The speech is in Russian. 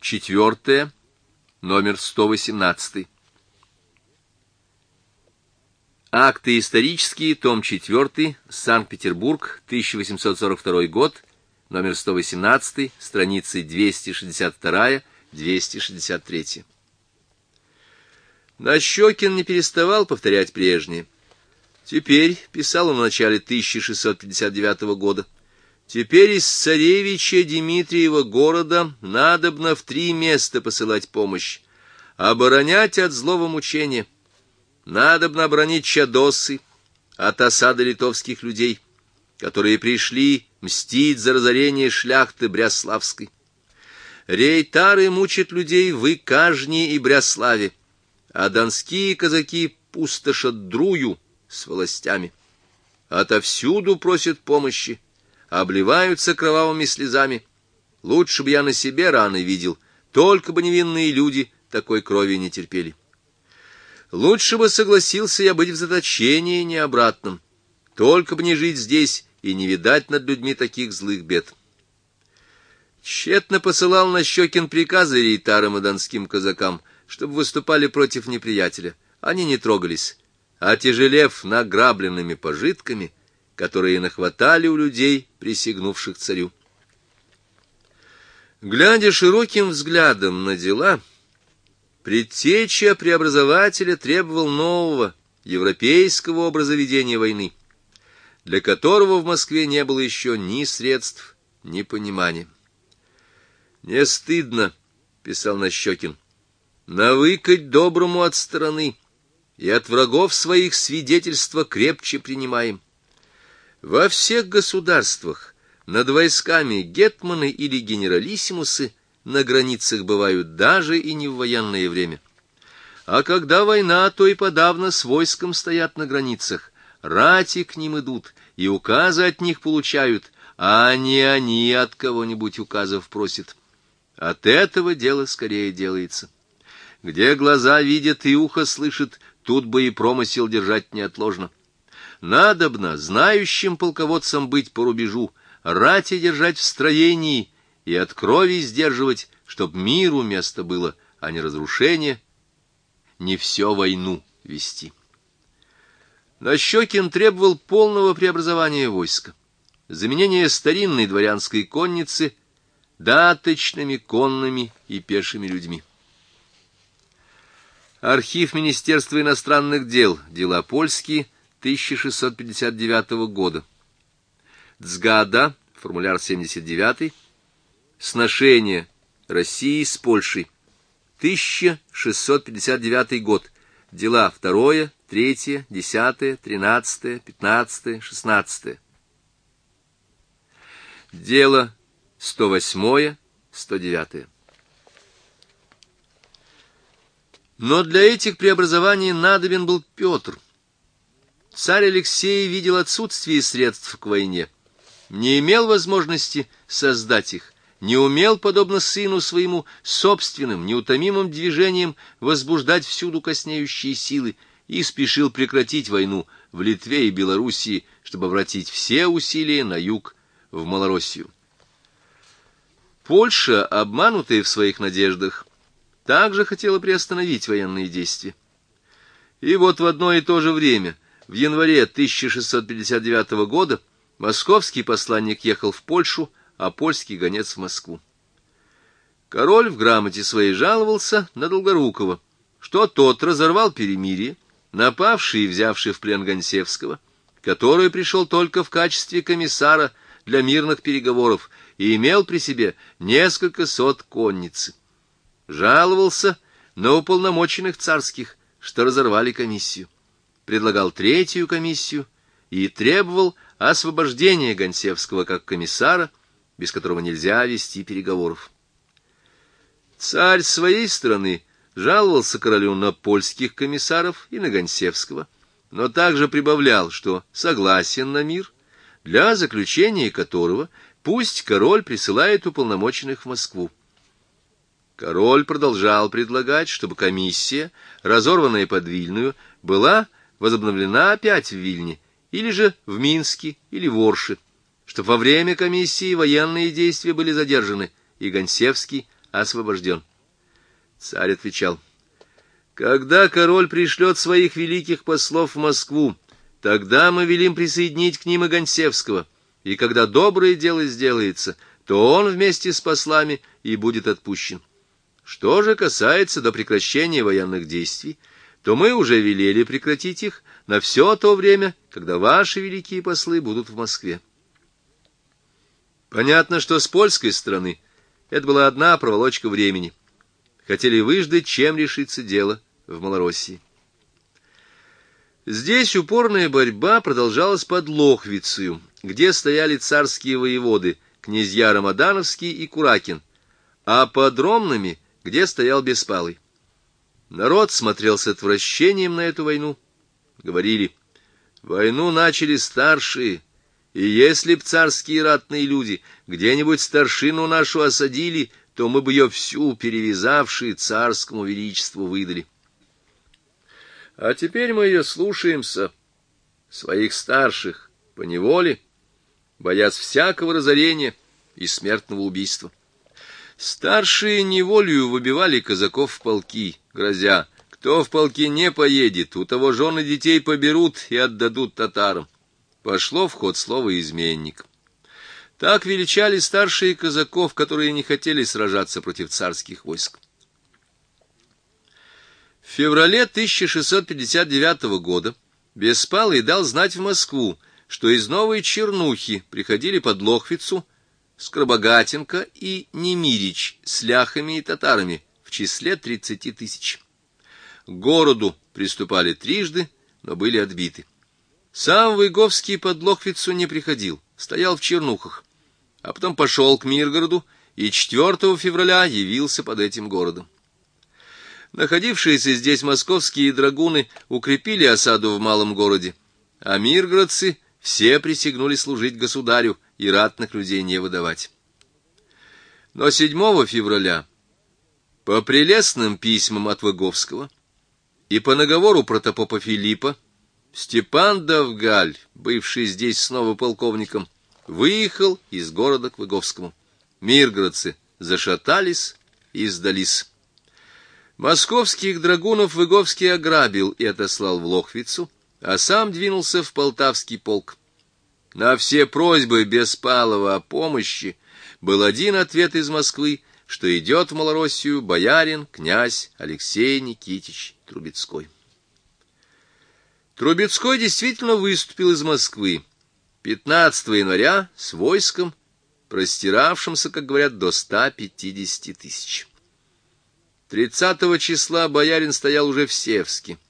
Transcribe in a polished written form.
4, номер 118. Акты исторические, том 4, Санкт-Петербург, 1842 год, номер 118, страницы 262-263. Нащекин не переставал повторять прежнее. Теперь, писал он в начале 1659 года, теперь из царевича Дмитриева города надобно в 3 места посылать помощь, оборонять от злого мучения. Надобно оборонить Чадосы от осады литовских людей, которые пришли мстить за разорение шляхты Бряславской. Рейтары мучат людей в Икажне и Бряславе, а донские казаки пустошат Друю с властями. Отовсюду просят помощи, обливаются кровавыми слезами. Лучше бы я на себе раны видел, только бы невинные люди такой крови не терпели. Лучше бы согласился я быть в заточении не обратном, только бы не жить здесь и не видать над людьми таких злых бед. Тщетно посылал Нащекин приказы рейтарам и донским казакам, чтобы выступали против неприятеля. Они не трогались, отяжелев награбленными пожитками, которые нахватали у людей, присягнувших царю. Глядя широким взглядом на дела, предтеча преобразователя требовал нового, европейского образа ведения войны, для которого в Москве не было еще ни средств, ни понимания. «Не стыдно, — писал Нащекин, — навыкать доброму от стороны, и от врагов своих свидетельства крепче принимаем. Во всех государствах над войсками гетманы или генералиссимусы на границах бывают даже и не в военное время. А когда война, то и подавно с войском стоят на границах, рати к ним идут и указы от них получают, а не они от кого-нибудь указов просят. От этого дело скорее делается. Где глаза видят и ухо слышит, тут бы и промысел держать неотложно. Надобно знающим полководцам быть по рубежу, рати держать в строении и от крови сдерживать, чтоб миру место было, а не разрушение, не все войну вести. Нащекин требовал полного преобразования войска, заменения старинной дворянской конницы даточными конными и пешими людьми. Архив Министерства иностранных дел, дела польские, 1659 года. Цгада, формуляр 79, сношение России с Польшей, 1659 год, дела 2, 3, 10, 13, 15, 16. Дело 108, 109. Но для этих преобразований надобен был Петр. Царь Алексей видел отсутствие средств к войне, не имел возможности создать их, не умел, подобно сыну своему, собственным, неутомимым движением возбуждать всюду коснеющие силы и спешил прекратить войну в Литве и Белоруссии, чтобы обратить все усилия на юг, в Малороссию. Польша, обманутая в своих надеждах, также хотела приостановить военные действия. И вот в одно и то же время, в январе 1659 года, московский посланник ехал в Польшу, а польский гонец в Москву. Король в грамоте своей жаловался на Долгорукова, что тот разорвал перемирие, напавший и взявший в плен Гонсевского, который пришел только в качестве комиссара для мирных переговоров и имел при себе несколько сот конницы. Жаловался на уполномоченных царских, что разорвали комиссию. Предлагал 3-ю комиссию и требовал освобождения Гонсевского как комиссара, без которого нельзя вести переговоров. Царь с своей стороны жаловался королю на польских комиссаров и на Гонсевского, но также прибавлял, что согласен на мир, для заключения которого пусть король присылает уполномоченных в Москву. Король продолжал предлагать, чтобы комиссия, разорванная под Вильную, была возобновлена опять в Вильне, или же в Минске, или в Орше, чтобы во время комиссии военные действия были задержаны, и Гонсевский освобожден. Царь отвечал: когда король пришлет своих великих послов в Москву, тогда мы велим присоединить к ним и Гонсевского, и когда доброе дело сделается, то он вместе с послами и будет отпущен. Что же касается до прекращения военных действий, то мы уже велели прекратить их на все то время, когда ваши великие послы будут в Москве. Понятно, что с польской стороны это была одна проволочка времени. Хотели выждать, чем решится дело в Малороссии. Здесь упорная борьба продолжалась под Лохвицею, где стояли царские воеводы, князья Рамадановский и Куракин, а под Ромнами, где стоял Беспалый. Народ смотрел с отвращением на эту войну. Говорили: войну начали старшие, и если б царские ратные люди где-нибудь старшину нашу осадили, то мы бы ее всю, перевязавшие, царскому величеству выдали. А теперь мы ее слушаемся, своих старших, поневоле, боясь всякого разорения и смертного убийства. Старшие неволею выбивали казаков в полки, грозя: кто в полки не поедет, у того жен и детей поберут и отдадут татарам. Пошло в ход слово «изменник». Так величали старшие казаков, которые не хотели сражаться против царских войск. В феврале 1659 года Беспалый дал знать в Москву, что из Новой Чернухи приходили под Лохвицу Скоробогатенко и Немирич с ляхами и татарами в числе 30 тысяч. К городу приступали трижды, но были отбиты. Сам Выговский под Лохвицу не приходил, стоял в Чернухах, а потом пошел к Миргороду и 4 февраля явился под этим городом. Находившиеся здесь московские драгуны укрепили осаду в малом городе, а миргородцы все присягнули служить государю и ратных людей не выдавать. Но 7 февраля по прелестным письмам от Выговского и по наговору протопопа Филиппа Степан Довгаль, бывший здесь снова полковником, выехал из города к Выговскому. Миргородцы зашатались и сдались. Московских драгунов Выговский ограбил и отослал в Лохвицу, а сам двинулся в Полтавский полк. На все просьбы Беспалова о помощи был один ответ из Москвы, что идет в Малороссию боярин, князь Алексей Никитич Трубецкой. Трубецкой действительно выступил из Москвы 15 января с войском, простиравшимся, как говорят, до 150 тысяч. 30 числа боярин стоял уже в Севске.